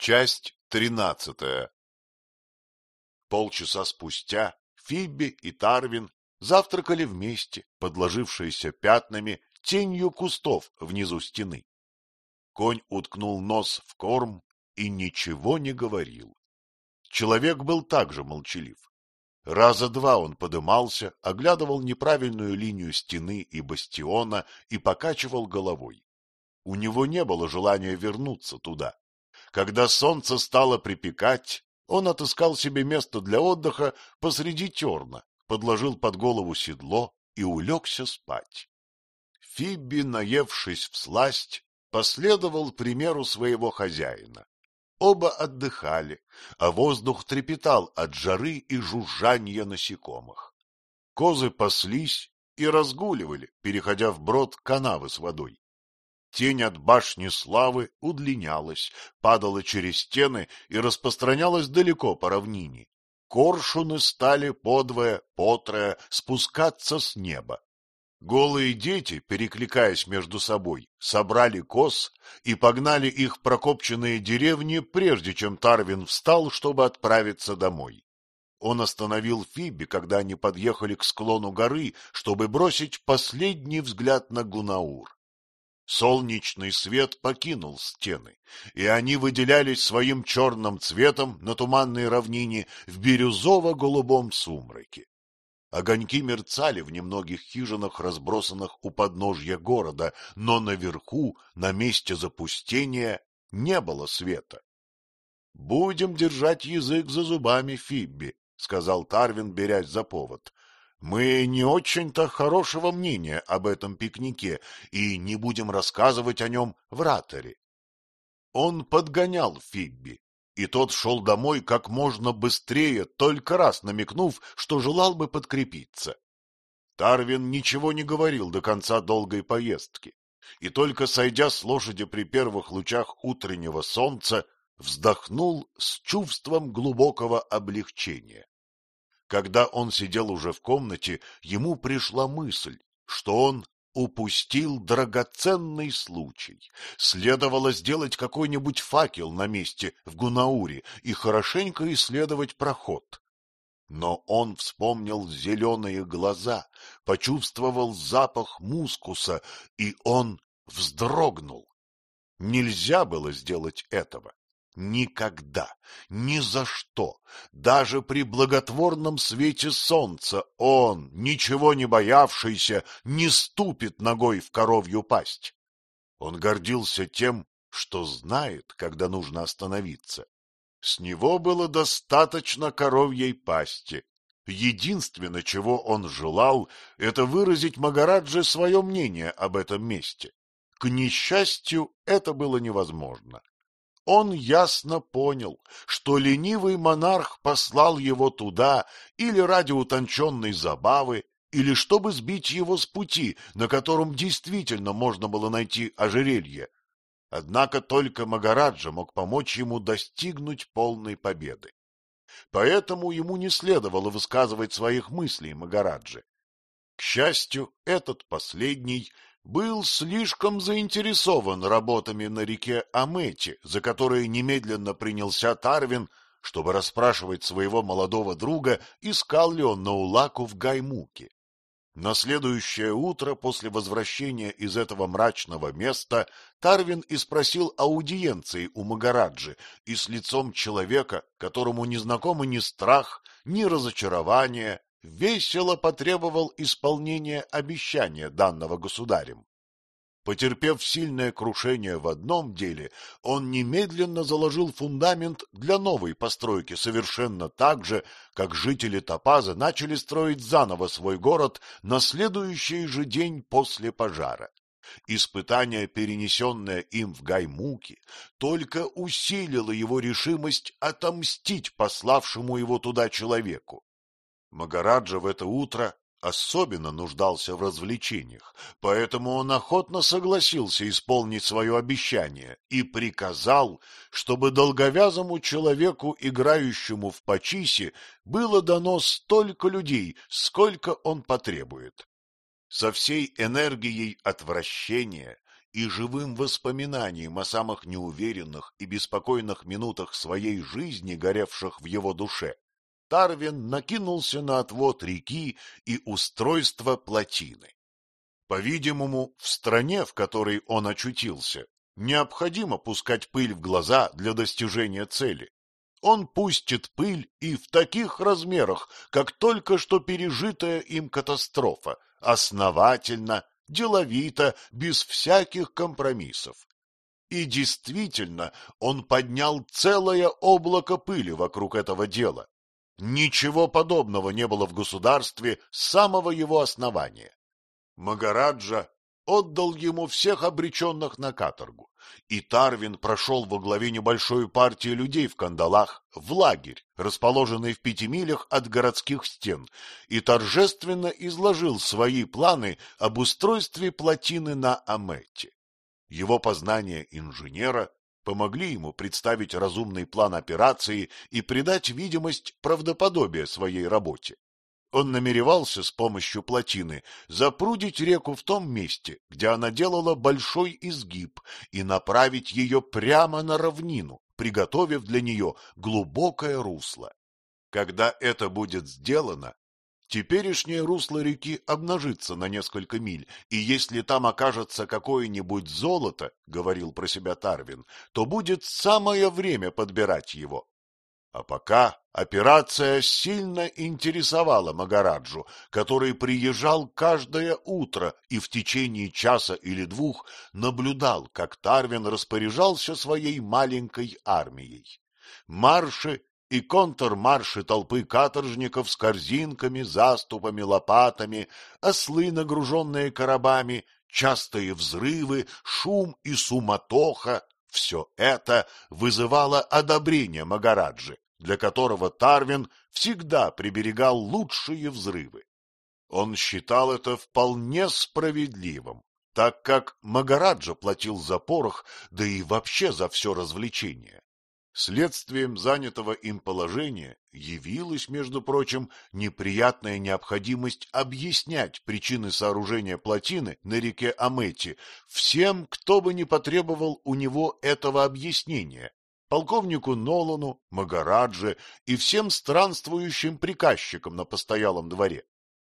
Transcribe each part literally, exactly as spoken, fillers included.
Часть тринадцатая. Полчаса спустя Фибби и Тарвин завтракали вместе, подложившиеся пятнами тенью кустов внизу стены. Конь уткнул нос в корм и ничего не говорил. Человек был также молчалив. Раза два он подымался, оглядывал неправильную линию стены и бастиона и покачивал головой. У него не было желания вернуться туда. Когда солнце стало припекать, он отыскал себе место для отдыха посреди терна, подложил под голову седло и улегся спать. Фибби, наевшись всласть, последовал примеру своего хозяина. Оба отдыхали, а воздух трепетал от жары и жужжания насекомых. Козы паслись и разгуливали, переходя вброд канавы с водой. Тень от башни славы удлинялась, падала через стены и распространялась далеко по равнине. Коршуны стали подвое, потрое спускаться с неба. Голые дети, перекликаясь между собой, собрали коз и погнали их в прокопченные деревни, прежде чем Тарвин встал, чтобы отправиться домой. Он остановил Фибби, когда они подъехали к склону горы, чтобы бросить последний взгляд на Гунаур. Солнечный свет покинул стены, и они выделялись своим черным цветом на туманной равнине в бирюзово-голубом сумраке. Огоньки мерцали в немногих хижинах, разбросанных у подножья города, но наверху, на месте запустения, не было света. — Будем держать язык за зубами, Фибби, — сказал Тарвин, берясь за повод. — Мы не очень-то хорошего мнения об этом пикнике и не будем рассказывать о нем в Раттере. Он подгонял Фибби, и тот шел домой как можно быстрее, только раз намекнув, что желал бы подкрепиться. Тарвин ничего не говорил до конца долгой поездки, и только сойдя с лошади при первых лучах утреннего солнца, вздохнул с чувством глубокого облегчения. Когда он сидел уже в комнате, ему пришла мысль, что он упустил драгоценный случай. Следовало сделать какой-нибудь факел на месте в Гунауре и хорошенько исследовать проход. Но он вспомнил зеленые глаза, почувствовал запах мускуса, и он вздрогнул. Нельзя было сделать этого. Никогда, ни за что, даже при благотворном свете солнца он, ничего не боявшийся, не ступит ногой в коровью пасть. Он гордился тем, что знает, когда нужно остановиться. С него было достаточно коровьей пасти. Единственное, чего он желал, это выразить Магарадже свое мнение об этом месте. К несчастью, это было невозможно. Он ясно понял, что ленивый монарх послал его туда или ради утонченной забавы, или чтобы сбить его с пути, на котором действительно можно было найти ожерелье. Однако только Магараджа мог помочь ему достигнуть полной победы. Поэтому ему не следовало высказывать своих мыслей Магараджи. К счастью, этот последний был слишком заинтересован работами на реке Амети, за которые немедленно принялся Тарвин, чтобы расспрашивать своего молодого друга, искал ли он Наулаку в Гаймуке. На следующее утро после возвращения из этого мрачного места Тарвин и спросил аудиенции у Магараджи, и с лицом человека, которому не знакомы ни страх, ни разочарование, весело потребовал исполнения обещания, данного государем. Потерпев сильное крушение в одном деле, он немедленно заложил фундамент для новой постройки совершенно так же, как жители Топаза начали строить заново свой город на следующий же день после пожара. Испытание, перенесенное им в Гаймуке, только усилило его решимость отомстить пославшему его туда человеку. Магараджа в это утро особенно нуждался в развлечениях, поэтому он охотно согласился исполнить свое обещание и приказал, чтобы долговязому человеку, играющему в пачиси, было дано столько людей, сколько он потребует. Со всей энергией отвращения и живым воспоминанием о самых неуверенных и беспокойных минутах своей жизни, горевших в его душе, Тарвин накинулся на отвод реки и устройство плотины. По-видимому, в стране, в которой он очутился, необходимо пускать пыль в глаза для достижения цели. Он пустит пыль и в таких размерах, как только что пережитая им катастрофа, основательно, деловито, без всяких компромиссов. И действительно, он поднял целое облако пыли вокруг этого дела. Ничего подобного не было в государстве с самого его основания. Магараджа отдал ему всех обреченных на каторгу, и Тарвин прошел во главе небольшой партии людей в кандалах в лагерь, расположенный в пяти милях от городских стен, и торжественно изложил свои планы об устройстве плотины на Амете. Его познания инженера помогли ему представить разумный план операции и придать видимость правдоподобия своей работе. Он намеревался с помощью плотины запрудить реку в том месте, где она делала большой изгиб, и направить ее прямо на равнину, приготовив для нее глубокое русло. Когда это будет сделано, теперешнее русло реки обнажится на несколько миль, и если там окажется какое-нибудь золото, — говорил про себя Тарвин, — то будет самое время подбирать его. А пока операция сильно интересовала Магараджу, который приезжал каждое утро и в течение часа или двух наблюдал, как Тарвин распоряжался своей маленькой армией. Марши и контрмарши толпы каторжников с корзинками, заступами, лопатами, ослы, нагруженные коробами, частые взрывы, шум и суматоха — все это вызывало одобрение Магараджи, для которого Тарвин всегда приберегал лучшие взрывы. Он считал это вполне справедливым, так как Магараджа платил за порох, да и вообще за все развлечение. Следствием занятого им положения явилась, между прочим, неприятная необходимость объяснять причины сооружения плотины на реке Амети всем, кто бы ни потребовал у него этого объяснения, полковнику Нолану, Магарадже и всем странствующим приказчикам на постоялом дворе.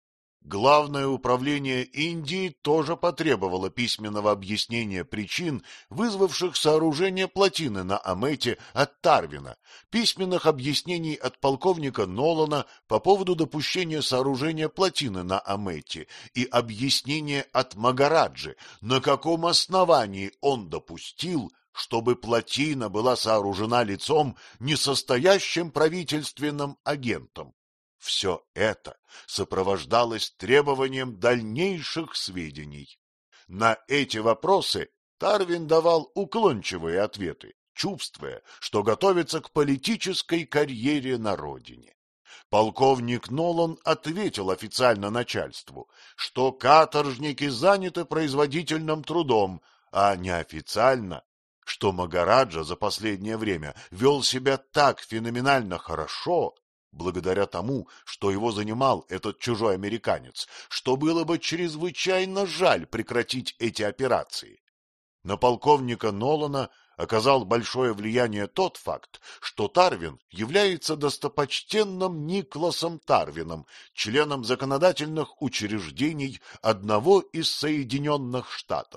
Главное управление Индии тоже потребовало письменного объяснения причин, вызвавших сооружение плотины на Амете от Тарвина, письменных объяснений от полковника Нолана по поводу допущения сооружения плотины на Амете и объяснения от Магараджи, на каком основании он допустил, чтобы плотина была сооружена лицом, несостоящим правительственным агентом. Все это сопровождалось требованием дальнейших сведений. На эти вопросы Тарвин давал уклончивые ответы, чувствуя, что готовится к политической карьере на родине. Полковник Нолан ответил официально начальству, что каторжники заняты производительным трудом, а неофициально, что Магараджа за последнее время вел себя так феноменально хорошо, благодаря тому, что его занимал этот чужой американец, что было бы чрезвычайно жаль прекратить эти операции. На полковника Нолана оказал большое влияние тот факт, что Тарвин является достопочтенным Николасом Тарвином, членом законодательных учреждений одного из Соединенных Штатов.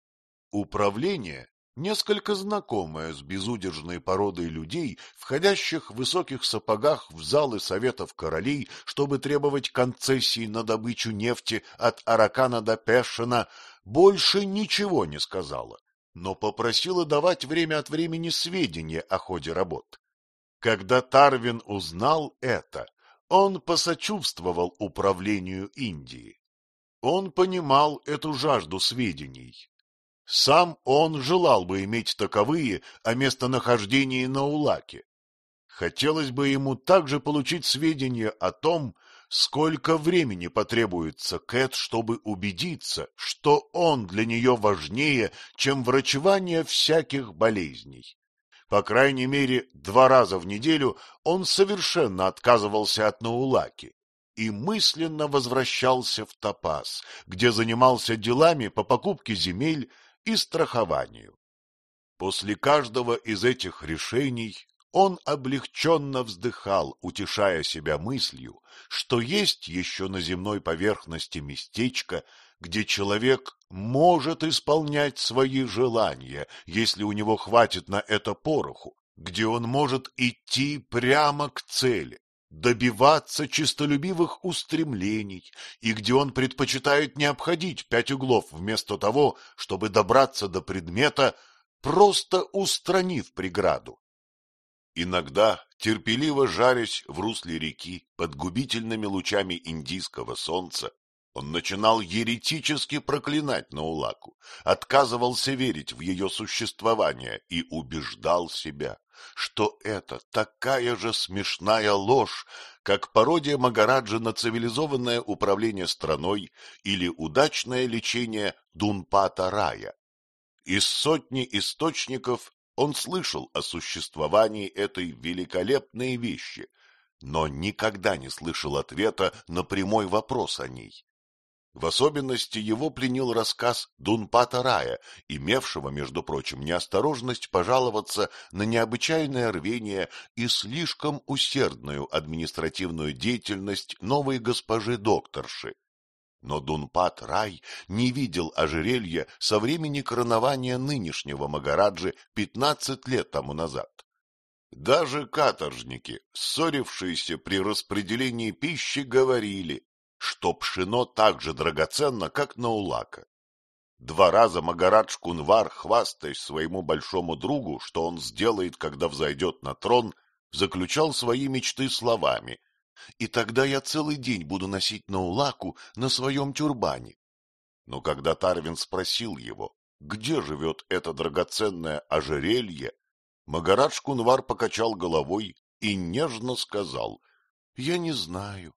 Управление, несколько знакомая с безудержной породой людей, входящих в высоких сапогах в залы советов королей, чтобы требовать концессий на добычу нефти от Аракана до Пешена, больше ничего не сказала, но попросила давать время от времени сведения о ходе работ. Когда Тарвин узнал это, он посочувствовал управлению Индии. Он понимал эту жажду сведений. Сам он желал бы иметь таковые о местонахождении Наулаки. Хотелось бы ему также получить сведения о том, сколько времени потребуется Кэт, чтобы убедиться, что он для нее важнее, чем врачевание всяких болезней. По крайней мере, два раза в неделю он совершенно отказывался от Наулаки и мысленно возвращался в Топаз, где занимался делами по покупке земель и страхованию. После каждого из этих решений он облегченно вздыхал, утешая себя мыслью, что есть еще на земной поверхности местечко, где человек может исполнять свои желания, если у него хватит на это пороху, где он может идти прямо к цели, добиваться честолюбивых устремлений, и где он предпочитает не обходить пять углов вместо того, чтобы добраться до предмета, просто устранив преграду. Иногда, терпеливо жарясь в русле реки под губительными лучами индийского солнца, он начинал еретически проклинать Наулаку, отказывался верить в ее существование и убеждал себя, что это такая же смешная ложь, как пародия Магараджи на цивилизованное управление страной или удачное лечение Дунпата Рая. Из сотни источников он слышал о существовании этой великолепной вещи, но никогда не слышал ответа на прямой вопрос о ней. В особенности его пленил рассказ Дунпата Рая, имевшего, между прочим, неосторожность пожаловаться на необычайное рвение и слишком усердную административную деятельность новой госпожи-докторши. Но Дунпат Рай не видел ожерелья со времени коронования нынешнего Магараджи пятнадцать лет тому назад. Даже каторжники, ссорившиеся при распределении пищи, говорили, что пшено так же драгоценно, как Наулака. Два раза Магарадж Кунвар, хвастаясь своему большому другу, что он сделает, когда взойдет на трон, заключал свои мечты словами: «И тогда я целый день буду носить Наулаку на своем тюрбане». Но когда Тарвин спросил его, где живет это драгоценное ожерелье, Магарадж Кунвар покачал головой и нежно сказал: «Я не знаю».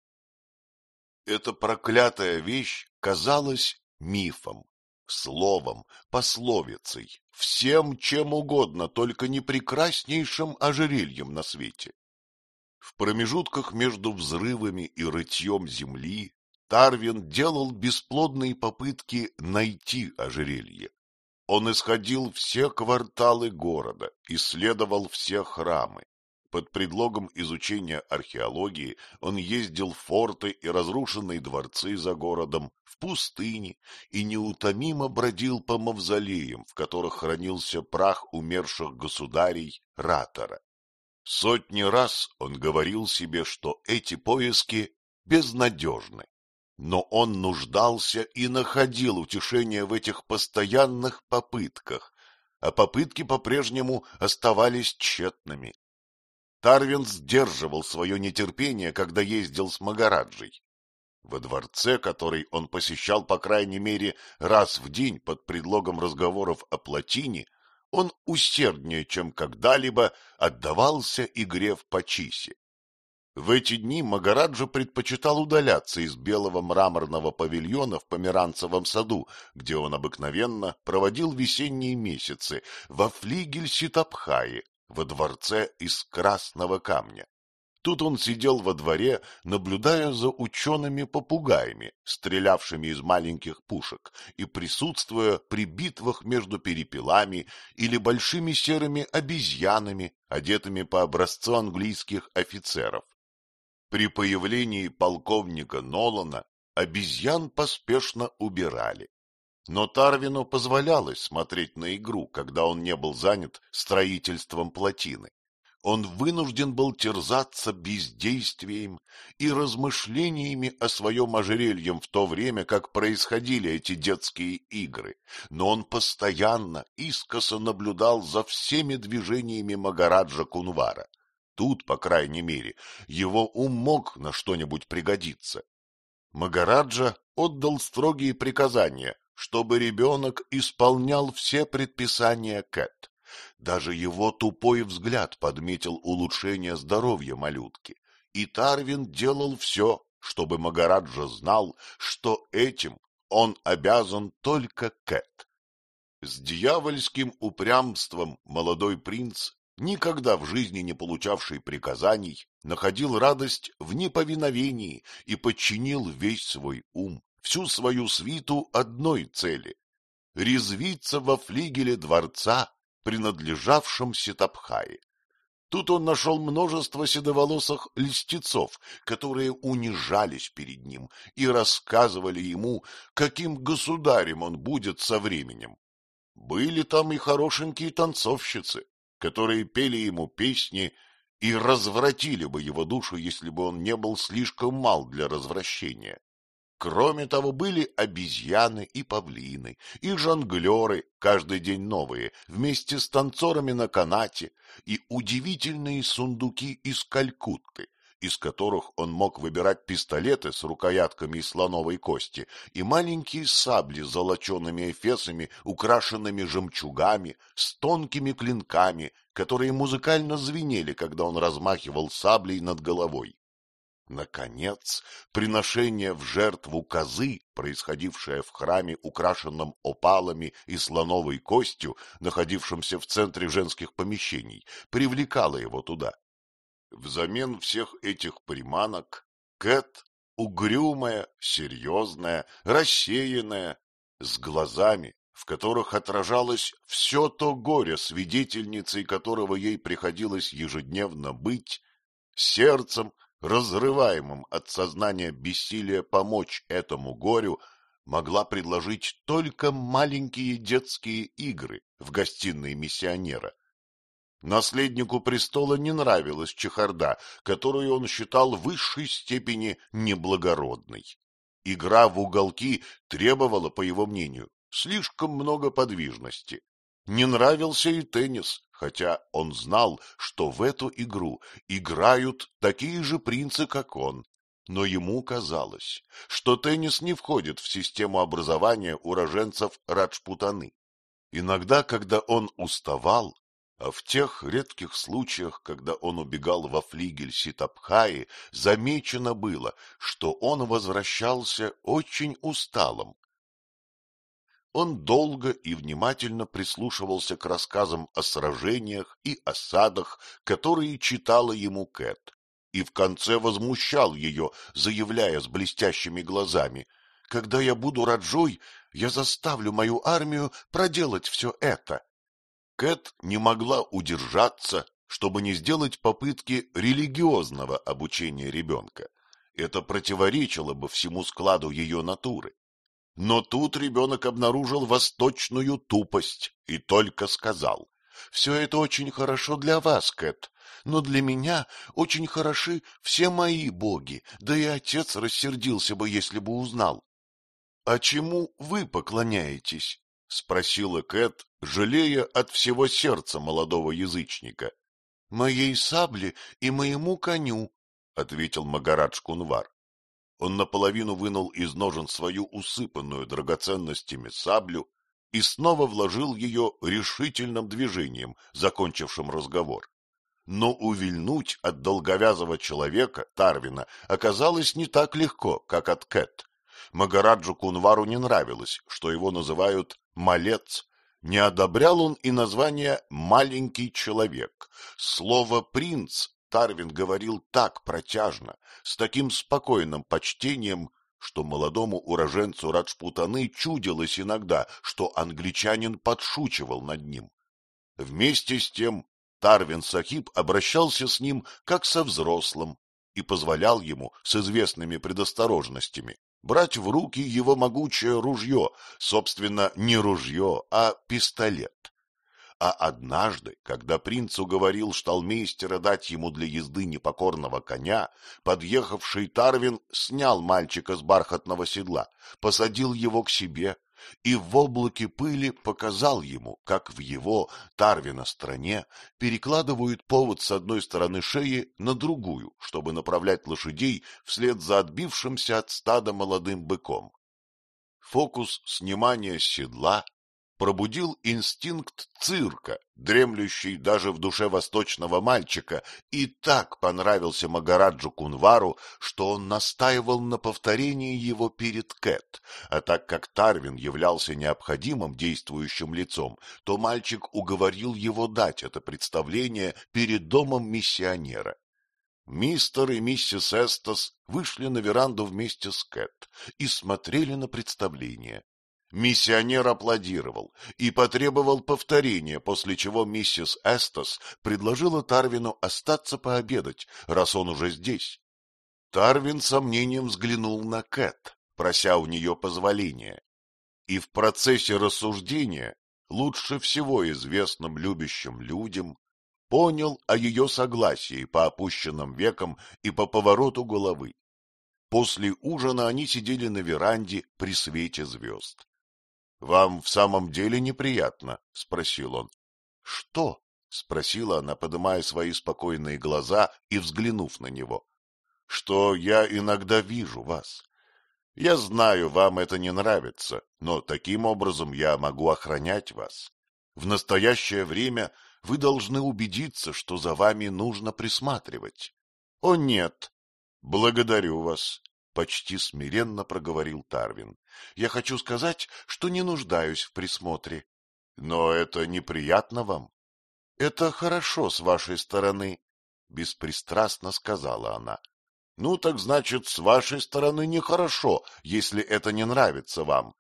Эта проклятая вещь казалась мифом, словом, пословицей, всем чем угодно, только не прекраснейшим ожерельем на свете. В промежутках между взрывами и рытьем земли Тарвин делал бесплодные попытки найти ожерелье. Он исходил все кварталы города, исследовал все храмы. Под предлогом изучения археологии он ездил в форты и разрушенные дворцы за городом, в пустыни, и неутомимо бродил по мавзолеям, в которых хранился прах умерших государей Ратора. Сотни раз он говорил себе, что эти поиски безнадежны, но он нуждался и находил утешение в этих постоянных попытках, а попытки по-прежнему оставались тщетными. Тарвин сдерживал свое нетерпение, когда ездил с Магараджей. Во дворце, который он посещал по крайней мере раз в день под предлогом разговоров о плотине, он усерднее, чем когда-либо, отдавался игре в пачиси. В эти дни Магараджа предпочитал удаляться из белого мраморного павильона в Померанцевом саду, где он обыкновенно проводил весенние месяцы, во флигель Ситабхаи, во дворце из красного камня. Тут он сидел во дворе, наблюдая за учеными-попугаями, стрелявшими из маленьких пушек, и присутствуя при битвах между перепелами или большими серыми обезьянами, одетыми по образцу английских офицеров. При появлении полковника Нолана обезьян поспешно убирали. Но Тарвину позволялось смотреть на игру, когда он не был занят строительством плотины. Он вынужден был терзаться бездействием и размышлениями о своем ожерелье в то время, как происходили эти детские игры, но он постоянно искоса наблюдал за всеми движениями Магараджа Кунвара. Тут, по крайней мере, его ум мог на что-нибудь пригодиться. Магараджа отдал строгие приказания, чтобы ребенок исполнял все предписания Кэт. Даже его тупой взгляд подметил улучшение здоровья малютки, и Тарвин делал все, чтобы Магараджа знал, что этим он обязан только Кэт. С дьявольским упрямством молодой принц, никогда в жизни не получавший приказаний, находил радость в неповиновении и подчинил весь свой ум, всю свою свиту одной цели. резвиться во флигеле дворца, принадлежавшем Сетапхае. Тут он нашел множество седоволосых льстецов, которые унижались перед ним и рассказывали ему, каким государем он будет со временем. Были там и хорошенькие танцовщицы, которые пели ему песни и развратили бы его душу, если бы он не был слишком мал для развращения. Кроме того, были обезьяны и павлины, и жонглеры, каждый день новые, вместе с танцорами на канате, и удивительные сундуки из Калькутты, из которых он мог выбирать пистолеты с рукоятками из слоновой кости и маленькие сабли с золочеными эфесами, украшенными жемчугами, с тонкими клинками, которые музыкально звенели, когда он размахивал саблей над головой. Наконец, приношение в жертву козы, происходившее в храме, украшенном опалами и слоновой костью, находившемся в центре женских помещений, привлекало его туда. Взамен всех этих приманок Кэт, угрюмая, серьезная, рассеянная, с глазами, в которых отражалось все то горе, свидетельницей которого ей приходилось ежедневно быть, сердцем, разрываемым от сознания бессилия помочь этому горю, могла предложить только маленькие детские игры в гостиной миссионера. Наследнику престола не нравилась чехарда, которую он считал в высшей степени неблагородной. Игра в уголки требовала, по его мнению, слишком много подвижности. Не нравился и теннис, хотя он знал, что в эту игру играют такие же принцы, как он. Но ему казалось, что теннис не входит в систему образования уроженцев Раджпутаны. Иногда, когда он уставал, а в тех редких случаях, когда он убегал во флигель Сетапхаи, замечено было, что он возвращался очень усталым. Он долго и внимательно прислушивался к рассказам о сражениях и осадах, которые читала ему Кэт, и в конце возмущал ее, заявляя с блестящими глазами: «Когда я буду Раджой, я заставлю мою армию проделать все это». Кэт не могла удержаться, чтобы не сделать попытки религиозного обучения ребенка. Это противоречило бы всему складу ее натуры. Но тут ребенок обнаружил восточную тупость и только сказал: «Все это очень хорошо для вас, Кэт, но для меня очень хороши все мои боги, да и отец рассердился бы, если бы узнал». «А чему вы поклоняетесь?» — спросила Кэт, жалея от всего сердца молодого язычника. — Моей сабле и моему коню, — ответил Магарадж Кунвар. Он наполовину вынул из ножен свою усыпанную драгоценностями саблю и снова вложил ее решительным движением, закончившим разговор. Но увильнуть от долговязого человека, Тарвина, оказалось не так легко, как от Кэт. Магараджу Кунвару не нравилось, что его называют «малец». Не одобрял он и название «маленький человек». Слово «принц» Тарвин говорил так протяжно, с таким спокойным почтением, что молодому уроженцу Раджпутаны чудилось иногда, что англичанин подшучивал над ним. Вместе с тем Тарвин Сахиб обращался с ним как со взрослым и позволял ему с известными предосторожностями брать в руки его могучее ружье, собственно, не ружье, а пистолет. А однажды, когда принц уговорил шталмейстера дать ему для езды непокорного коня, подъехавший Тарвин снял мальчика с бархатного седла, посадил его к себе и в облаке пыли показал ему, как в его, Тарвина, стране перекладывают повод с одной стороны шеи на другую, чтобы направлять лошадей вслед за отбившимся от стада молодым быком. Фокус снимания с седла пробудил инстинкт цирка, дремлющий даже в душе восточного мальчика, и так понравился Магараджу Кунвару, что он настаивал на повторении его перед Кэт, а так как Тарвин являлся необходимым действующим лицом, то мальчик уговорил его дать это представление перед домом миссионера. Мистер и миссис Эстас вышли на веранду вместе с Кэт и смотрели на представление. Миссионер аплодировал и потребовал повторения, после чего миссис Эстас предложила Тарвину остаться пообедать, раз он уже здесь. Тарвин с сомнением взглянул на Кэт, прося у нее позволения. И в процессе рассуждения, лучше всего известным любящим людям, понял о ее согласии по опущенным векам и по повороту головы. После ужина они сидели на веранде при свете звезд. — Вам в самом деле неприятно? — спросил он. — Что? — спросила она, поднимая свои спокойные глаза и взглянув на него. — Что я иногда вижу вас. Я знаю, вам это не нравится, но таким образом я могу охранять вас. В настоящее время вы должны убедиться, что за вами нужно присматривать. — О, нет. — Благодарю вас, — почти смиренно проговорил Тарвин. — Я хочу сказать, что не нуждаюсь в присмотре. — Но это неприятно вам? — Это хорошо с вашей стороны, — беспристрастно сказала она. — Ну, так значит, с вашей стороны нехорошо, если это не нравится вам.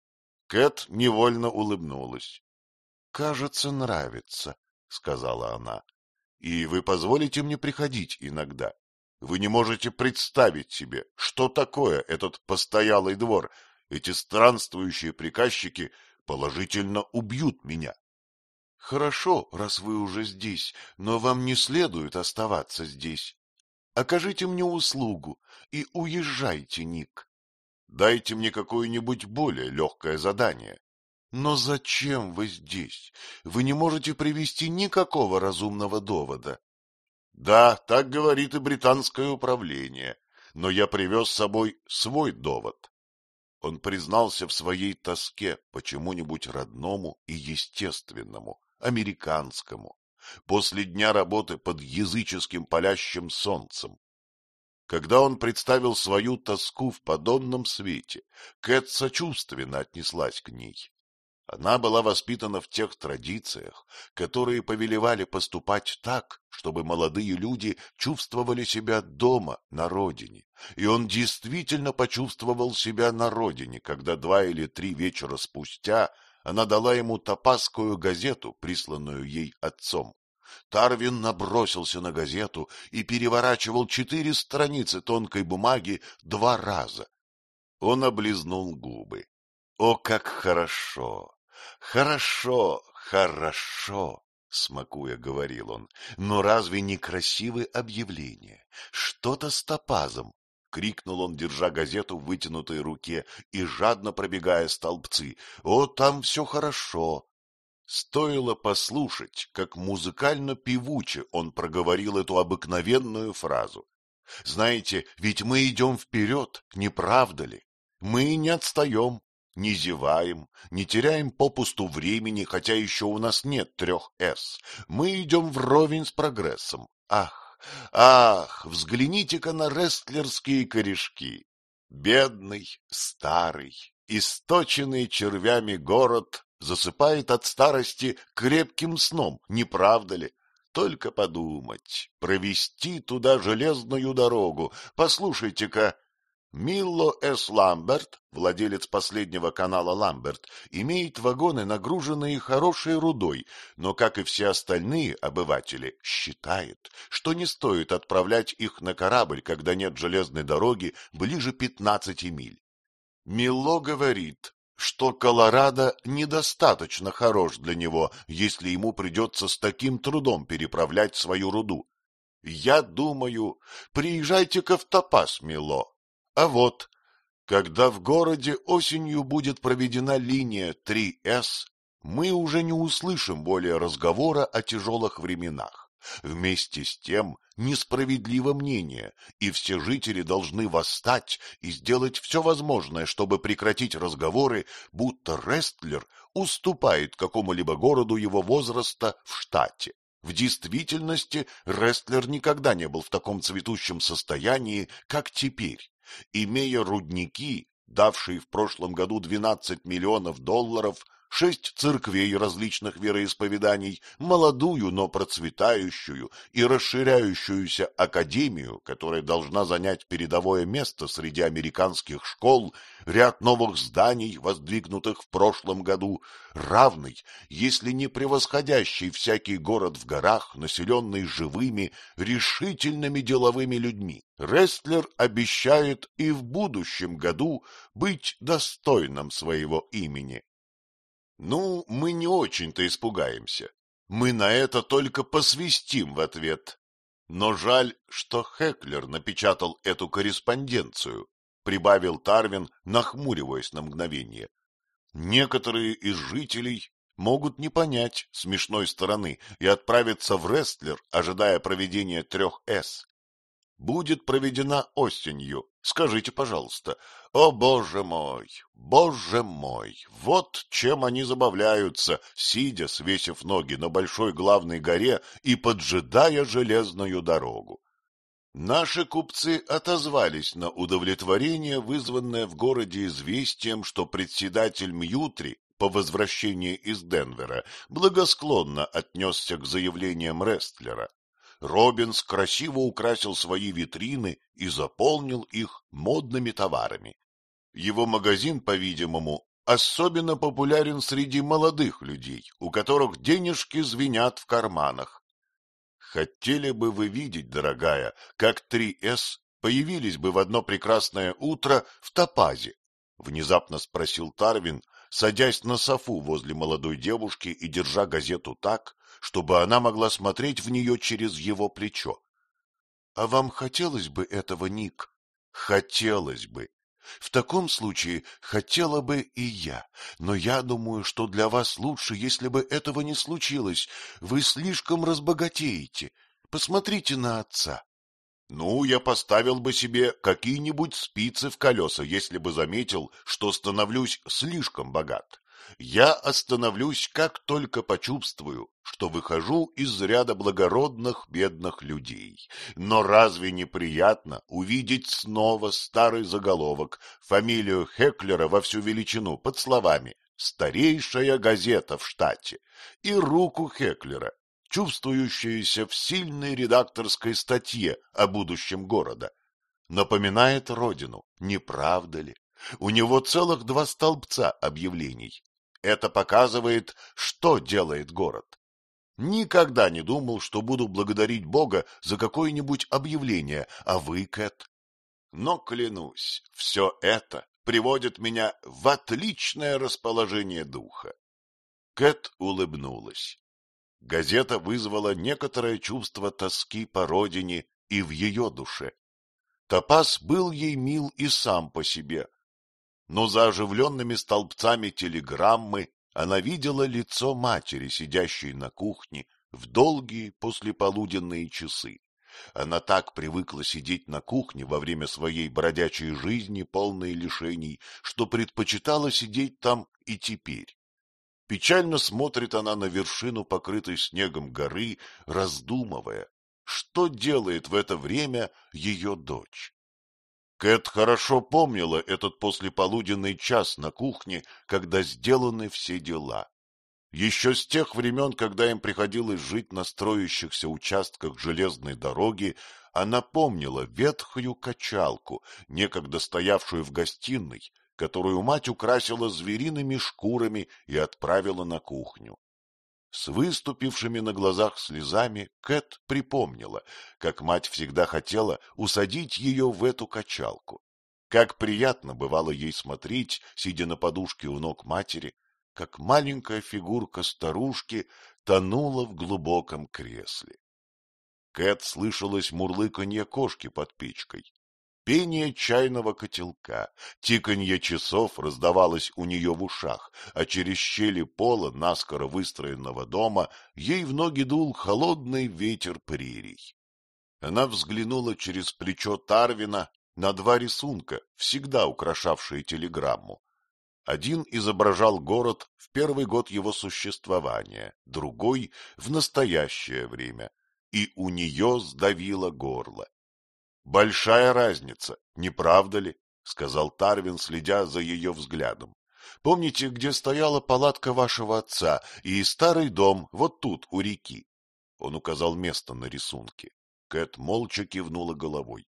Кэт невольно улыбнулась. — Кажется, нравится, — сказала она. — И вы позволите мне приходить иногда? Вы не можете представить себе, что такое этот постоялый двор. Эти странствующие приказчики положительно убьют меня. — Хорошо, раз вы уже здесь, но вам не следует оставаться здесь. Окажите мне услугу и уезжайте, Ник. Дайте мне какое-нибудь более легкое задание. Но зачем вы здесь? Вы не можете привести никакого разумного довода. Да, так говорит и британское управление, но я привез с собой свой довод. Он признался в своей тоске по чему-нибудь родному и естественному, американскому, после дня работы под языческим палящим солнцем. Когда он представил свою тоску в подобном свете, Кэт сочувственно отнеслась к ней. Она была воспитана в тех традициях, которые повелевали поступать так, чтобы молодые люди чувствовали себя дома, на родине. И он действительно почувствовал себя на родине, когда два или три вечера спустя она дала ему топазскую газету, присланную ей отцом. Тарвин набросился на газету и переворачивал четыре страницы тонкой бумаги два раза. Он облизнул губы. О, как хорошо! Хорошо, хорошо, смакуя, говорил он. Но разве не красивые объявления? Что-то с топазом! Крикнул он, держа газету в вытянутой руке и жадно пробегая столбцы. О, там все хорошо! Стоило послушать, как музыкально-певуче он проговорил эту обыкновенную фразу. Знаете, ведь мы идем вперед, не правда ли? Мы не отстаем, не зеваем, не теряем попусту времени, хотя еще у нас нет трех «С». Мы идем вровень с прогрессом. Ах, ах, взгляните-ка на рестлерские корешки. Бедный, старый, источенный червями город засыпает от старости крепким сном, не правда ли? Только подумать, провести туда железную дорогу. Послушайте-ка, Милло С. Ламберт, владелец последнего канала Ламберт, имеет вагоны, нагруженные хорошей рудой, но, как и все остальные обыватели, считает, что не стоит отправлять их на корабль, когда нет железной дороги ближе пятнадцати миль. Милло говорит, что Колорадо недостаточно хорош для него, если ему придется с таким трудом переправлять свою руду. Я думаю, приезжайте-ка в Топаз, Милло. А вот, когда в городе осенью будет проведена линия три С, мы уже не услышим более разговора о тяжелых временах. Вместе с тем несправедливо мнение, и все жители должны восстать и сделать все возможное, чтобы прекратить разговоры, будто Рестлер уступает какому-либо городу его возраста в штате. В действительности Рестлер никогда не был в таком цветущем состоянии, как теперь. Имея рудники, давшие в прошлом году двенадцать миллионов долларов, шесть церквей различных вероисповеданий, молодую, но процветающую и расширяющуюся академию, которая должна занять передовое место среди американских школ, ряд новых зданий, воздвигнутых в прошлом году, равный, если не превосходящий всякий город в горах, населенный живыми, решительными деловыми людьми. Рестлер обещает и в будущем году быть достойным своего имени. Ну, мы не очень-то испугаемся. Мы на это только посвистим в ответ. Но жаль, что Хеклер напечатал эту корреспонденцию, прибавил Тарвин, нахмуриваясь на мгновение. Некоторые из жителей могут не понять смешной стороны и отправиться в Рестлер, ожидая проведения трех «С». Будет проведена осенью. Скажите, пожалуйста, о, боже мой, боже мой, вот чем они забавляются, сидя, свесив ноги на большой главной горе и поджидая железную дорогу. Наши купцы отозвались на удовлетворение, вызванное в городе известием, что председатель Мьютри по возвращении из Денвера благосклонно отнесся к заявлениям Рестлера. Робинс красиво украсил свои витрины и заполнил их модными товарами. Его магазин, по-видимому, особенно популярен среди молодых людей, у которых денежки звенят в карманах. Хотели бы вы видеть, дорогая, как три «С» появились бы в одно прекрасное утро в Топазе? — внезапно спросил Тарвин, садясь на софу возле молодой девушки и держа газету так, чтобы она могла смотреть в нее через его плечо. — А вам хотелось бы этого, Ник? — Хотелось бы. В таком случае хотела бы и я, но я думаю, что для вас лучше, если бы этого не случилось. Вы слишком разбогатеете. Посмотрите на отца. Ну, я поставил бы себе какие-нибудь спицы в колеса, если бы заметил, что становлюсь слишком богат. Я остановлюсь, как только почувствую, что выхожу из ряда благородных бедных людей. Но разве не приятно увидеть снова старый заголовок, фамилию Хеклера во всю величину под словами «Старейшая газета в штате» и руку Хеклера, чувствующуюся в сильной редакторской статье о будущем города? Напоминает родину, не правда ли? У него целых два столбца объявлений. Это показывает, что делает город. Никогда не думал, что буду благодарить Бога за какое-нибудь объявление, а вы, Кэт? Но, клянусь, все это приводит меня в отличное расположение духа. Кэт улыбнулась. Газета вызвала некоторое чувство тоски по родине и в ее душе. Топаз был ей мил и сам по себе, но за оживленными столбцами телеграммы она видела лицо матери, сидящей на кухне в долгие послеполуденные часы. Она так привыкла сидеть на кухне во время своей бродячей жизни, полной лишений, что предпочитала сидеть там и теперь. Печально смотрит она на вершину, покрытой снегом горы, раздумывая, что делает в это время ее дочь. Кэт хорошо помнила этот послеполуденный час на кухне, когда сделаны все дела. Еще с тех времен, когда им приходилось жить на строящихся участках железной дороги, она помнила ветхую качалку, некогда стоявшую в гостиной, которую мать украсила звериными шкурами и отправила на кухню. С выступившими на глазах слезами Кэт припомнила, как мать всегда хотела усадить ее в эту качалку. Как приятно бывало ей смотреть, сидя на подушке у ног матери, как маленькая фигурка старушки тонула в глубоком кресле. Кэт слышалось мурлыканье кошки под печкой. Пение чайного котелка, тиканье часов раздавалось у нее в ушах, а через щели пола наскоро выстроенного дома ей в ноги дул холодный ветер прерий. Она взглянула через плечо Тарвина на два рисунка, всегда украшавшие телеграмму. Один изображал город в первый год его существования, другой — в настоящее время, и у нее сдавило горло. — Большая разница, не правда ли? — сказал Тарвин, следя за ее взглядом. Помните, где стояла палатка вашего отца и старый дом вот тут, у реки? Он указал место на рисунке. Кэт молча кивнула головой.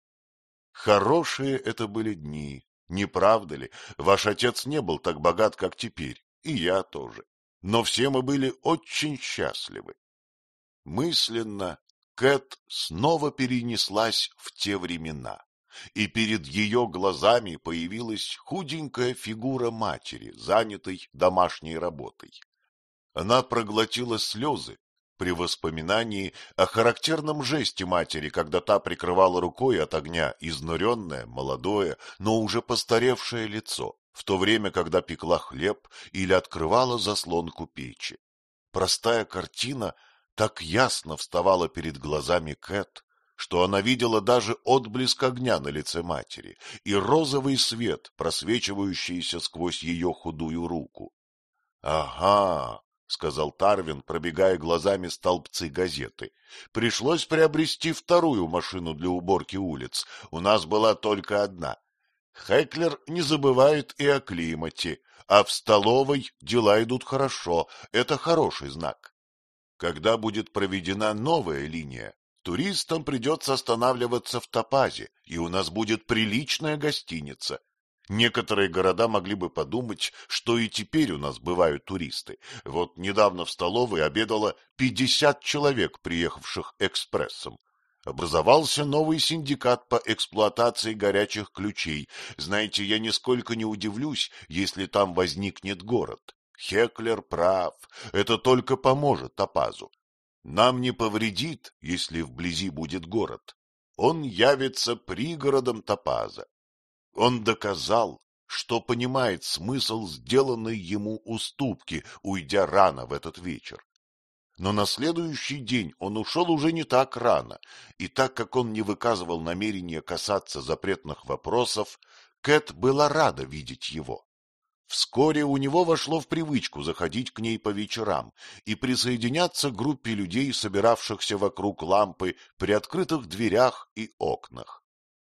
Хорошие это были дни, не правда ли? Ваш отец не был так богат, как теперь, и я тоже. Но все мы были очень счастливы. Мысленно Кэт снова перенеслась в те времена, и перед ее глазами появилась худенькая фигура матери, занятой домашней работой. Она проглотила слезы при воспоминании о характерном жесте матери, когда та прикрывала рукой от огня изнуренное, молодое, но уже постаревшее лицо, в то время, когда пекла хлеб или открывала заслонку печи. Простая картина так ясно вставала перед глазами Кэт, что она видела даже отблеск огня на лице матери и розовый свет, просвечивающийся сквозь ее худую руку. — Ага, — сказал Тарвин, пробегая глазами столбцы газеты. — Пришлось приобрести вторую машину для уборки улиц. У нас была только одна. Хеклер не забывает и о климате, а в столовой дела идут хорошо. Это хороший знак. Когда будет проведена новая линия, туристам придется останавливаться в Топазе, и у нас будет приличная гостиница. Некоторые города могли бы подумать, что и теперь у нас бывают туристы. Вот недавно в столовой обедало пятьдесят человек, приехавших экспрессом. Образовался новый синдикат по эксплуатации горячих ключей. Знаете, я нисколько не удивлюсь, если там возникнет город. Хеклер прав, это только поможет Топазу. Нам не повредит, если вблизи будет город. Он явится пригородом Топаза. Он доказал, что понимает смысл сделанной ему уступки, уйдя рано в этот вечер. Но на следующий день он ушел уже не так рано, и так как он не выказывал намерения касаться запретных вопросов, Кэт была рада видеть его. Вскоре у него вошло в привычку заходить к ней по вечерам и присоединяться к группе людей, собиравшихся вокруг лампы при открытых дверях и окнах.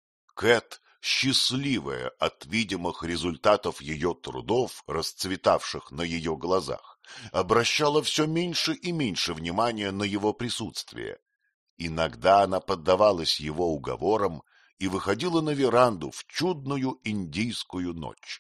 Кэт, счастливая от видимых результатов ее трудов, расцветавших на ее глазах, обращала все меньше и меньше внимания на его присутствие. Иногда она поддавалась его уговорам и выходила на веранду в чудную индийскую ночь.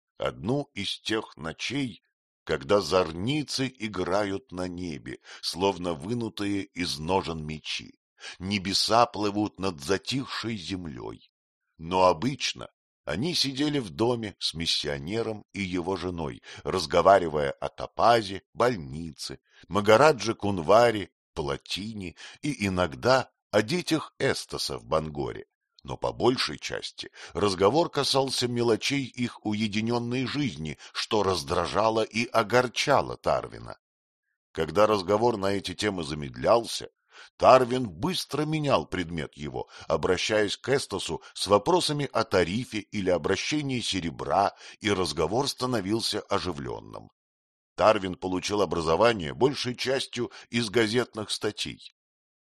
Одну из тех ночей, когда зорницы играют на небе, словно вынутые из ножен мечи, небеса плывут над затихшей землей. Но обычно они сидели в доме с миссионером и его женой, разговаривая о Топазе, больнице, Магараджа Кунваре, Плотине и иногда о детях Эстаса в Бангоре. Но по большей части разговор касался мелочей их уединенной жизни, что раздражало и огорчало Тарвина. Когда разговор на эти темы замедлялся, Тарвин быстро менял предмет его, обращаясь к Эстасу с вопросами о тарифе или обращении серебра, и разговор становился оживленным. Тарвин получил образование большей частью из газетных статей.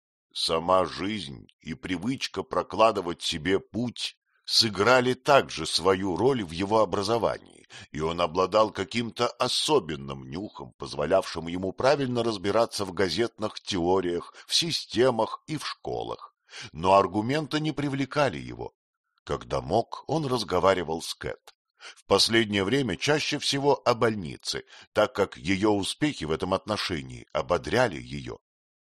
Сама жизнь и привычка прокладывать себе путь сыграли также свою роль в его образовании, и он обладал каким-то особенным нюхом, позволявшим ему правильно разбираться в газетных теориях, в системах и в школах. Но аргументы не привлекали его. Когда мог, он разговаривал с Кэт. В последнее время чаще всего о больнице, так как ее успехи в этом отношении ободряли ее.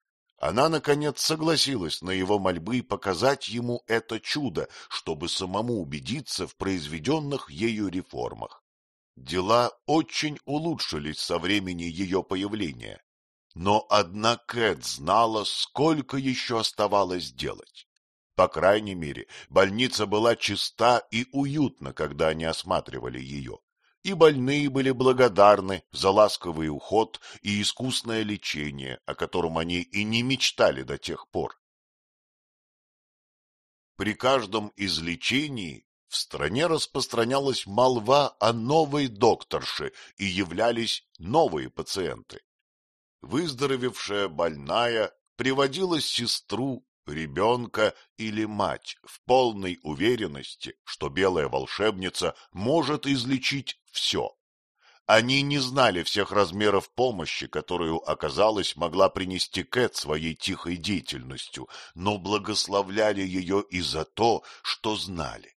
Она, наконец, согласилась на его мольбы показать ему это чудо, чтобы самому убедиться в произведенных ею реформах. Дела очень улучшились со времени ее появления, но одна Кэт знала, сколько еще оставалось делать. По крайней мере, больница была чиста и уютна, когда они осматривали ее. И больные были благодарны за ласковый уход и искусное лечение, о котором они и не мечтали до тех пор. При каждом излечении в стране распространялась молва о новой докторше, и являлись новые пациенты. Выздоровевшая больная приводила сестру, ребенка или мать в полной уверенности, что белая волшебница может излечить все. Они не знали всех размеров помощи, которую, оказалось, могла принести Кэт своей тихой деятельностью, но благословляли ее и за то, что знали.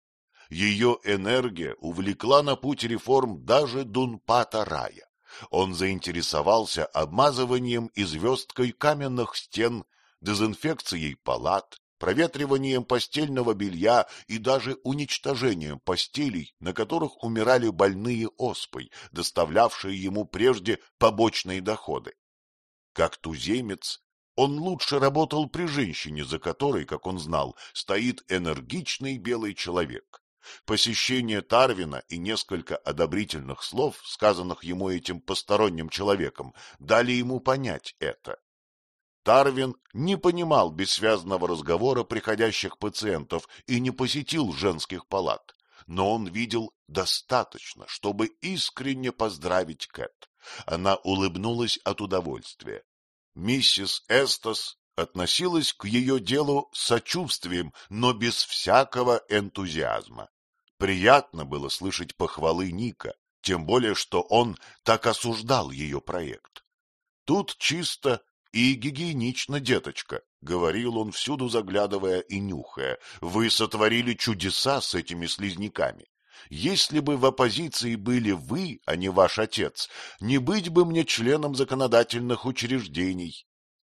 Ее энергия увлекла на путь реформ даже Дунпата Рая. Он заинтересовался обмазыванием и звездкой каменных стен, дезинфекцией палат, проветриванием постельного белья и даже уничтожением постелей, на которых умирали больные оспой, доставлявшие ему прежде побочные доходы. Как туземец, он лучше работал при женщине, за которой, как он знал, стоит энергичный белый человек. Посещение Тарвина и несколько одобрительных слов, сказанных ему этим посторонним человеком, дали ему понять это. Тарвин не понимал бессвязного разговора приходящих пациентов и не посетил женских палат, но он видел достаточно, чтобы искренне поздравить Кэт. Она улыбнулась от удовольствия. Миссис Эстас относилась к ее делу с сочувствием, но без всякого энтузиазма. Приятно было слышать похвалы Ника, тем более, что он так осуждал ее проект. Тут чисто и гигиенично, деточка, — говорил он, всюду заглядывая и нюхая, — вы сотворили чудеса с этими слизняками. Если бы в оппозиции были вы, а не ваш отец, не быть бы мне членом законодательных учреждений.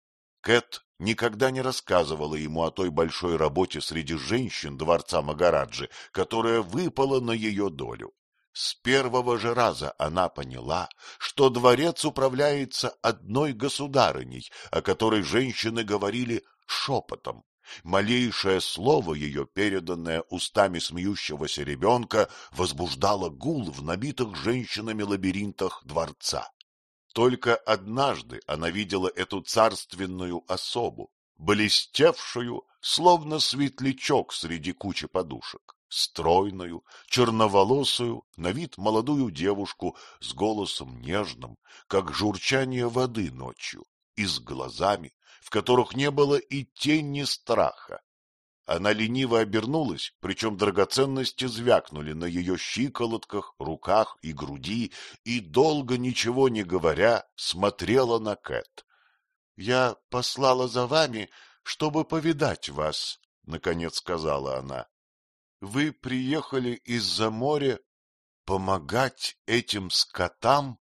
Кэт никогда не рассказывала ему о той большой работе среди женщин дворца Магараджи, которая выпала на ее долю. С первого же раза она поняла, что дворец управляется одной государыней, о которой женщины говорили шепотом. Малейшее слово ее, переданное устами смеющегося ребенка, возбуждало гул в набитых женщинами лабиринтах дворца. Только однажды она видела эту царственную особу, блестевшую, словно светлячок среди кучи подушек, стройную, черноволосую, на вид молодую девушку с голосом нежным, как журчание воды ночью, и с глазами, в которых не было и тени страха. Она лениво обернулась, причем драгоценности звякнули на ее щиколотках, руках и груди, и, долго ничего не говоря, смотрела на Кэт. — Я послала за вами, чтобы повидать вас, — наконец сказала она. — Вы приехали из-за моря помогать этим скотам?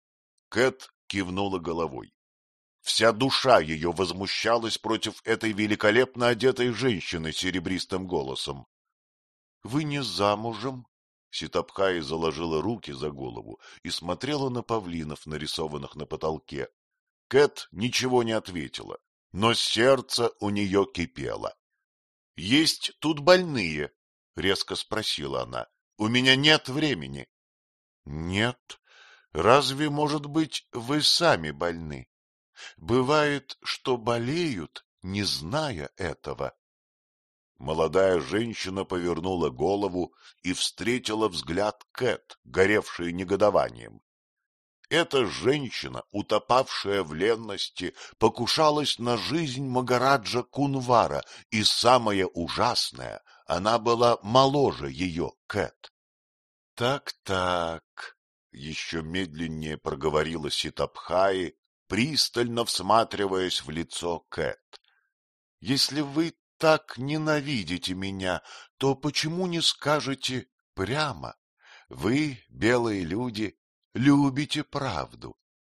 Кэт кивнула головой. Вся душа ее возмущалась против этой великолепно одетой женщины с серебристым голосом. — Вы не замужем? Ситабхай заложила руки за голову и смотрела на павлинов, нарисованных на потолке. Кэт ничего не ответила, но сердце у нее кипело. — Есть тут больные? — резко спросила она. — У меня нет времени. — Нет. Разве, может быть, вы сами больны? Бывает, что болеют, не зная этого. Молодая женщина повернула голову и встретила взгляд Кэт, горевший негодованием. Эта женщина, утопавшая в ленности, покушалась на жизнь Магараджа Кунвара, и самое ужасное, она была моложе ее, Кэт. Так, так, еще медленнее проговорила Ситабхай, пристально всматриваясь в лицо Кэт. — Если вы так ненавидите меня, то почему не скажете прямо? Вы, белые люди, любите правду.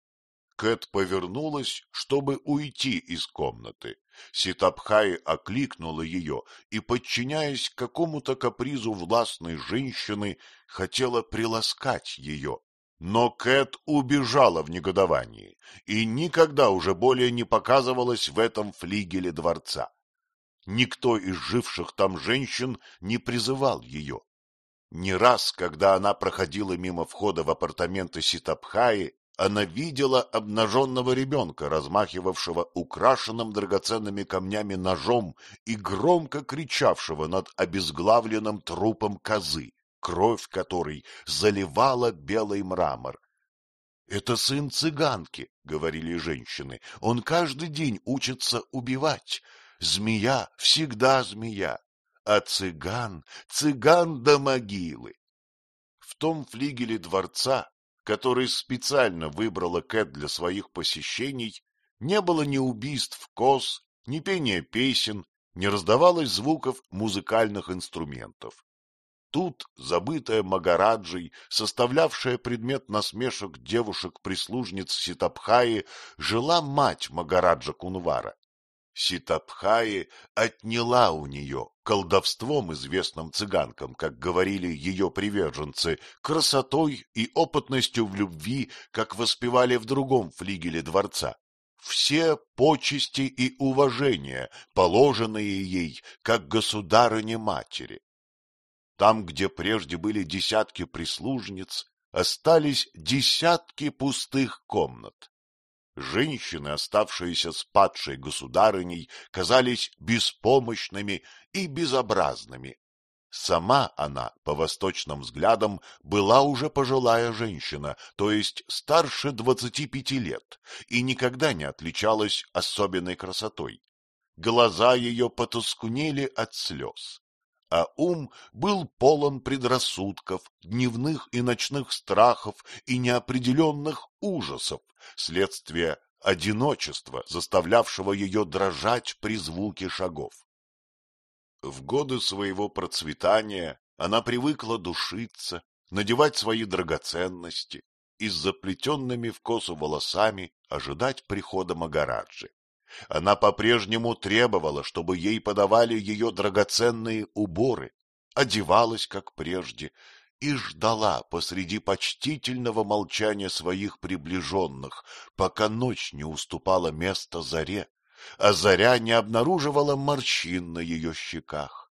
Кэт повернулась, чтобы уйти из комнаты. Ситабхай окликнула ее и, подчиняясь какому-то капризу властной женщины, хотела приласкать ее. Но Кэт убежала в негодовании и никогда уже более не показывалась в этом флигеле дворца. Никто из живших там женщин не призывал ее. Не раз, когда она проходила мимо входа в апартаменты Ситабхаи, она видела обнаженного ребенка, размахивавшего украшенным драгоценными камнями ножом и громко кричавшего над обезглавленным трупом козы, кровь которой заливала белый мрамор. — Это сын цыганки, — говорили женщины, — он каждый день учится убивать. Змея всегда змея, а цыган, цыган до могилы. В том флигеле дворца который специально выбрала Кэт для своих посещений, не было ни убийств коз, ни пения песен, не раздавалось звуков музыкальных инструментов. Тут забытая Магараджей, составлявшая предмет насмешек девушек-прислужниц Ситабхаи, жила мать Магараджа Кунвара. Ситабхаи отняла у нее, колдовством известным цыганкам, как говорили ее приверженцы, красотой и опытностью в любви, как воспевали в другом флигеле дворца, все почести и уважения, положенные ей, как государыне-матери. Там, где прежде были десятки прислужниц, остались десятки пустых комнат. Женщины, оставшиеся с падшей государыней, казались беспомощными и безобразными. Сама она, по восточным взглядам, была уже пожилая женщина, то есть старше двадцати пяти лет, и никогда не отличалась особенной красотой. Глаза ее потускнели от слез, а ум был полон предрассудков, дневных и ночных страхов и неопределенных ужасов, следствие одиночества, заставлявшего ее дрожать при звуке шагов. В годы своего процветания она привыкла душиться, надевать свои драгоценности и с заплетенными в косу волосами ожидать прихода Магараджи. Она по-прежнему требовала, чтобы ей подавали ее драгоценные уборы, одевалась, как прежде, и ждала посреди почтительного молчания своих приближенных, пока ночь не уступала место заре, а заря не обнаруживала морщин на ее щеках.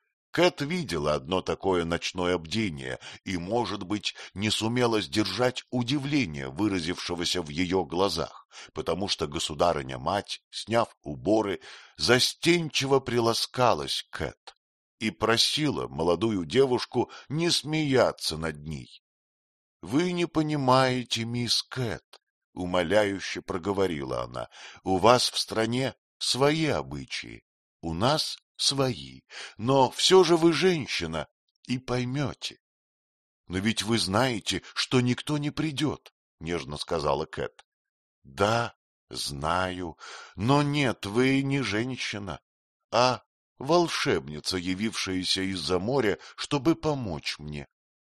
Кэт видела одно такое ночное бдение и, может быть, не сумела сдержать удивления, выразившегося в ее глазах, потому что государыня-мать, сняв уборы, застенчиво приласкалась к Кэт и просила молодую девушку не смеяться над ней. — Вы не понимаете, мисс Кэт, — умоляюще проговорила она, — у вас в стране свои обычаи, у нас свои, но все же вы женщина и поймете. — Но ведь вы знаете, что никто не придет, — нежно сказала Кэт. — Да, знаю, но нет, вы не женщина, а волшебница, явившаяся из-за моря, чтобы помочь мне.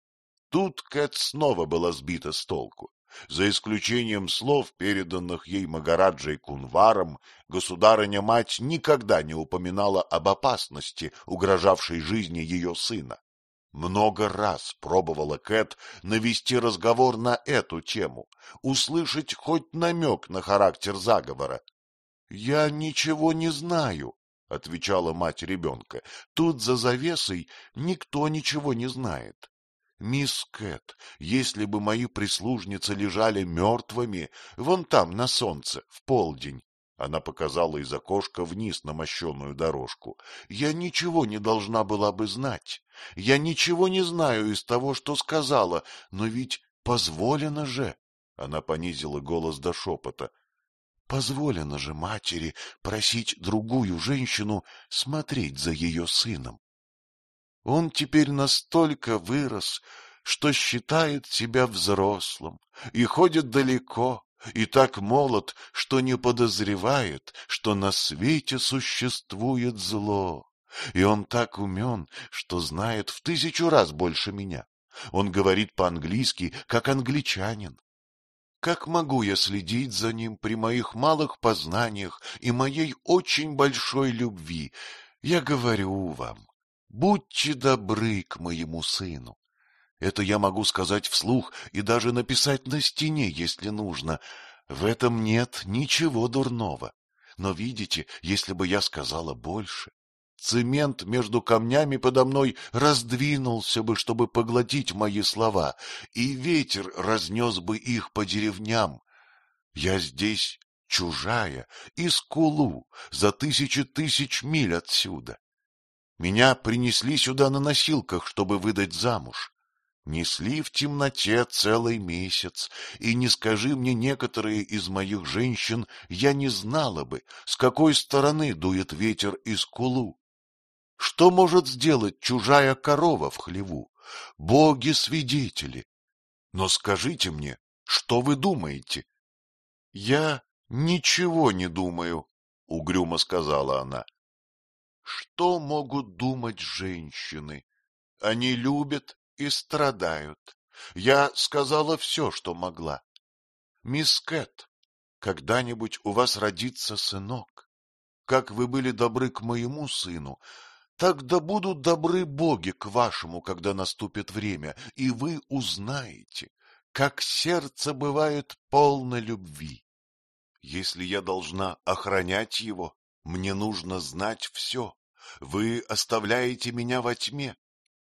Тут Кэт снова была сбита с толку. За исключением слов, переданных ей Магараджей Кунваром, государыня-мать никогда не упоминала об опасности, угрожавшей жизни ее сына. Много раз пробовала Кэт навести разговор на эту тему, услышать хоть намек на характер заговора. — Я ничего не знаю, — отвечала мать ребенка. — Тут за завесой никто ничего не знает. Мисс Кэт, если бы мои прислужницы лежали мертвыми, вон там, на солнце, в полдень, — она показала из окошка вниз на мощеную дорожку, — я ничего не должна была бы знать. Я ничего не знаю из того, что сказала, но ведь позволено же, — она понизила голос до шепота, — позволено же матери просить другую женщину смотреть за ее сыном. Он теперь настолько вырос, что считает себя взрослым и ходит далеко, и так молод, что не подозревает, что на свете существует зло. И он так умен, что знает в тысячу раз больше меня. Он говорит по-английски, как англичанин. Как могу я следить за ним при моих малых познаниях и моей очень большой любви? Я говорю вам, будьте добры к моему сыну. Это я могу сказать вслух и даже написать на стене, если нужно. В этом нет ничего дурного. Но видите, если бы я сказала больше, цемент между камнями подо мной раздвинулся бы, чтобы поглотить мои слова, и ветер разнес бы их по деревням. Я здесь чужая, из Кулу, за тысячи тысяч миль отсюда. Меня принесли сюда на носилках, чтобы выдать замуж. Несли в темноте целый месяц, и не скажи мне некоторые из моих женщин, я не знала бы, с какой стороны дует ветер из Кулу. Что может сделать чужая корова в хлеву? Боги-свидетели! Но скажите мне, что вы думаете? — Я ничего не думаю, — угрюмо сказала она. — Что могут думать женщины? Они любят и страдают. Я сказала все, что могла. Мисс Кэт, когда-нибудь у вас родится сынок. Как вы были добры к моему сыну, так да будут добры боги к вашему, когда наступит время, и вы узнаете, как сердце бывает полно любви. Если я должна охранять его, мне нужно знать все. Вы оставляете меня во тьме.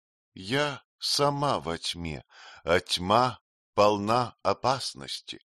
Я сама во тьме, а тьма полна опасности.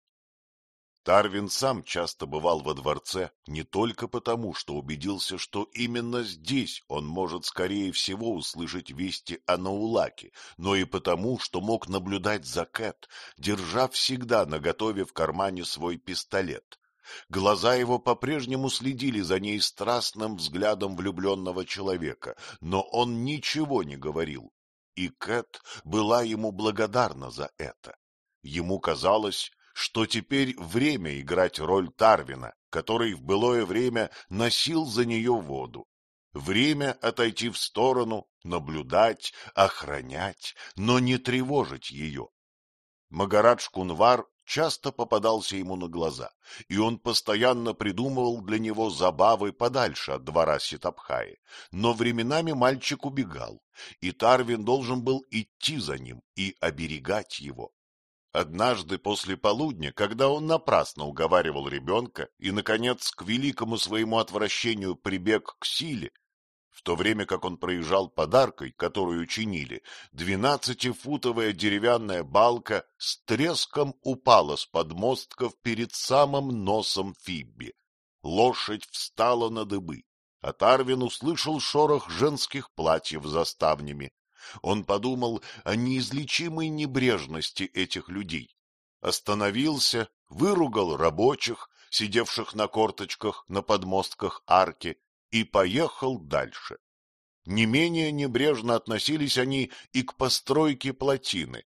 Тарвин сам часто бывал во дворце не только потому, что убедился, что именно здесь он может скорее всего услышать вести о Наулаке, но и потому, что мог наблюдать за Кэт, держа всегда наготове в кармане свой пистолет. Глаза его по-прежнему следили за ней страстным взглядом влюбленного человека, но он ничего не говорил, и Кэт была ему благодарна за это. Ему казалось, что теперь время играть роль Тарвина, который в былое время носил за нее воду. Время отойти в сторону, наблюдать, охранять, но не тревожить ее. Магарадж Кунвар часто попадался ему на глаза, и он постоянно придумывал для него забавы подальше от двора Ситабхаи. Но временами мальчик убегал, и Тарвин должен был идти за ним и оберегать его. Однажды после полудня, когда он напрасно уговаривал ребенка и, наконец, к великому своему отвращению прибег к силе, в то время как он проезжал подаркой, которую чинили, двенадцатифутовая деревянная балка с треском упала с подмостков перед самым носом Фибби. Лошадь встала на дыбы, а Тарвин услышал шорох женских платьев за ставнями. Он подумал о неизлечимой небрежности этих людей. Остановился, выругал рабочих, сидевших на корточках на подмостках арки, и поехал дальше. Не менее небрежно относились они и к постройке плотины.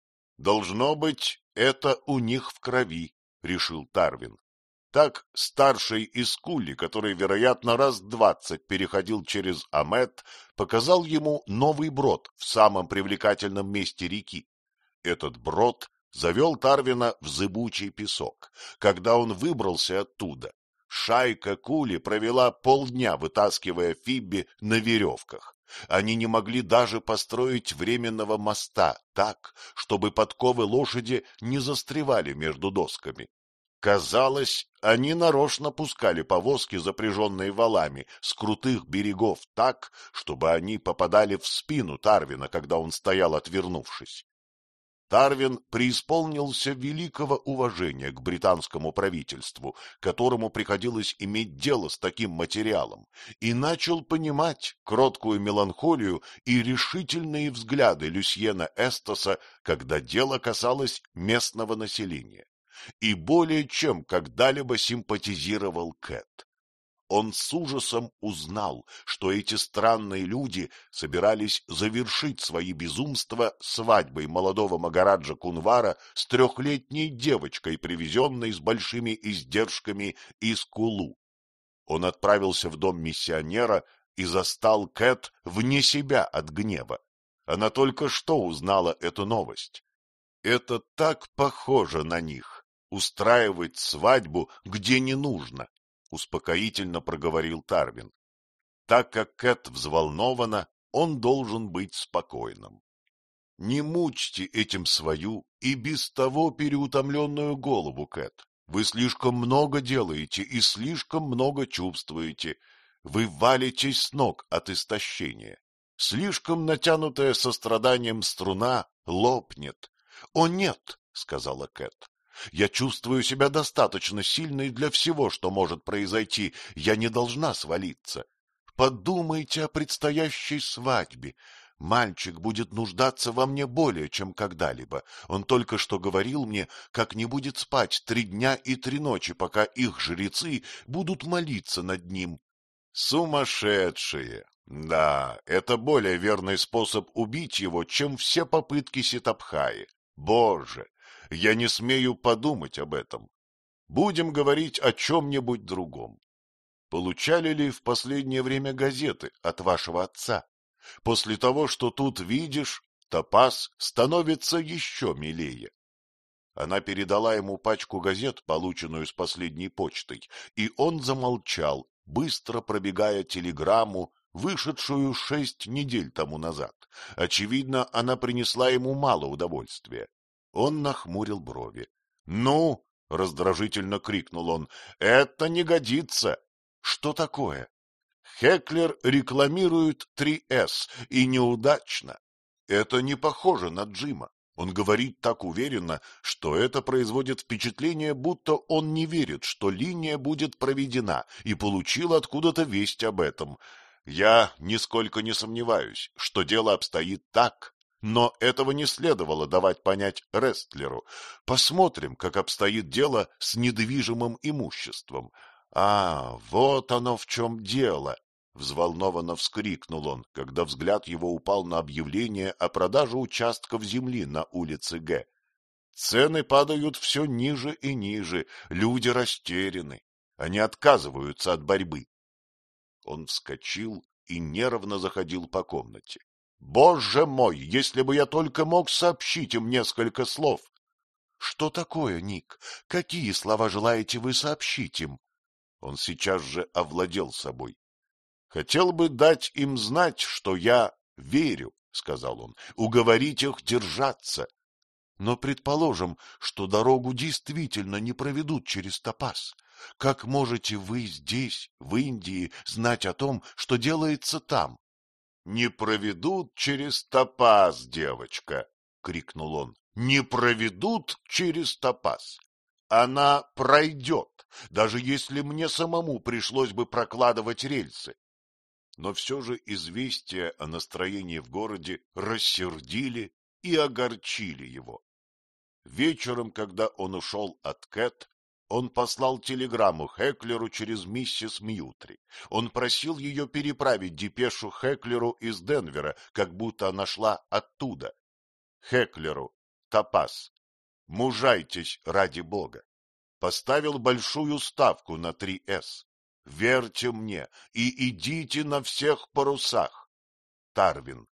«Должно быть, это у них в крови», — решил Тарвин. Так старший из Кулли, который, вероятно, раз двадцать переходил через Амет, показал ему новый брод в самом привлекательном месте реки. Этот брод завел Тарвина в зыбучий песок. Когда он выбрался оттуда, шайка Кули провела полдня, вытаскивая Фибби на веревках. Они не могли даже построить временного моста так, чтобы подковы лошади не застревали между досками. Казалось, они нарочно пускали повозки, запряженные валами, с крутых берегов так, чтобы они попадали в спину Тарвина, когда он стоял, отвернувшись. Тарвин преисполнился великого уважения к британскому правительству, которому приходилось иметь дело с таким материалом, и начал понимать кроткую меланхолию и решительные взгляды Люсьена Эстоса, когда дело касалось местного населения. И более чем когда-либо симпатизировал Кэт. Он с ужасом узнал, что эти странные люди собирались завершить свои безумства свадьбой молодого Магараджа Кунвара с трехлетней девочкой, привезенной с большими издержками из Кулу. Он отправился в дом миссионера и застал Кэт вне себя от гнева. Она только что узнала эту новость. Это так похоже на них. Устраивать свадьбу, где не нужно, — успокоительно проговорил Тарвин. Так как Кэт взволнована, он должен быть спокойным. Не мучьте этим свою и без того переутомленную голову, Кэт. Вы слишком много делаете и слишком много чувствуете. Вы валитесь с ног от истощения. Слишком натянутая состраданием струна лопнет. — О, нет, — сказала Кэт. Я чувствую себя достаточно сильной для всего, что может произойти. Я не должна свалиться. Подумайте о предстоящей свадьбе. Мальчик будет нуждаться во мне более, чем когда-либо. Он только что говорил мне, как не будет спать три дня и три ночи, пока их жрецы будут молиться над ним. Сумасшедшие! Да, это более верный способ убить его, чем все попытки Ситабхаи. Боже, я не смею подумать об этом. Будем говорить о чем-нибудь другом. Получали ли в последнее время газеты от вашего отца? После того, что тут видишь, топаз становится еще милее. Она передала ему пачку газет, полученную с последней почтой, и он замолчал, быстро пробегая телеграмму, вышедшую шесть недель тому назад. Очевидно, она принесла ему мало удовольствия. Он нахмурил брови. — Ну, — раздражительно крикнул он, — это не годится. — Что такое? Хеклер рекламирует три эс, и неудачно. Это не похоже на Джима. Он говорит так уверенно, что это производит впечатление, будто он не верит, что линия будет проведена, и получил откуда-то весть об этом. Я нисколько не сомневаюсь, что дело обстоит так, но этого не следовало давать понять Рестлеру. Посмотрим, как обстоит дело с недвижимым имуществом. А, вот оно в чем дело. Взволнованно вскрикнул он, когда взгляд его упал на объявление о продаже участков земли на улице Г. Цены падают все ниже и ниже, люди растеряны, они отказываются от борьбы. Он вскочил и нервно заходил по комнате. Боже мой, если бы я только мог сообщить им несколько слов! Что такое, Ник? Какие слова желаете вы сообщить им? Он сейчас же овладел собой. Хотел бы дать им знать, что я верю, — сказал он, — уговорить их держаться. Но предположим, что дорогу действительно не проведут через Топаз. Как можете вы здесь, в Индии, знать о том, что делается там? — Не проведут через Топаз, девочка, — крикнул он, — не проведут через Топаз. Она пройдет, даже если мне самому пришлось бы прокладывать рельсы. Но все же известия о настроении в городе рассердили и огорчили его. Вечером, когда он ушел от Кэт, он послал телеграмму Хеклеру через миссис Мьютри. Он просил ее переправить депешу Хеклеру из Денвера, как будто она шла оттуда. Хеклеру, Топаз, мужайтесь ради Бога. Поставил большую ставку на три эс. Верьте мне и идите на всех парусах. Тарвин.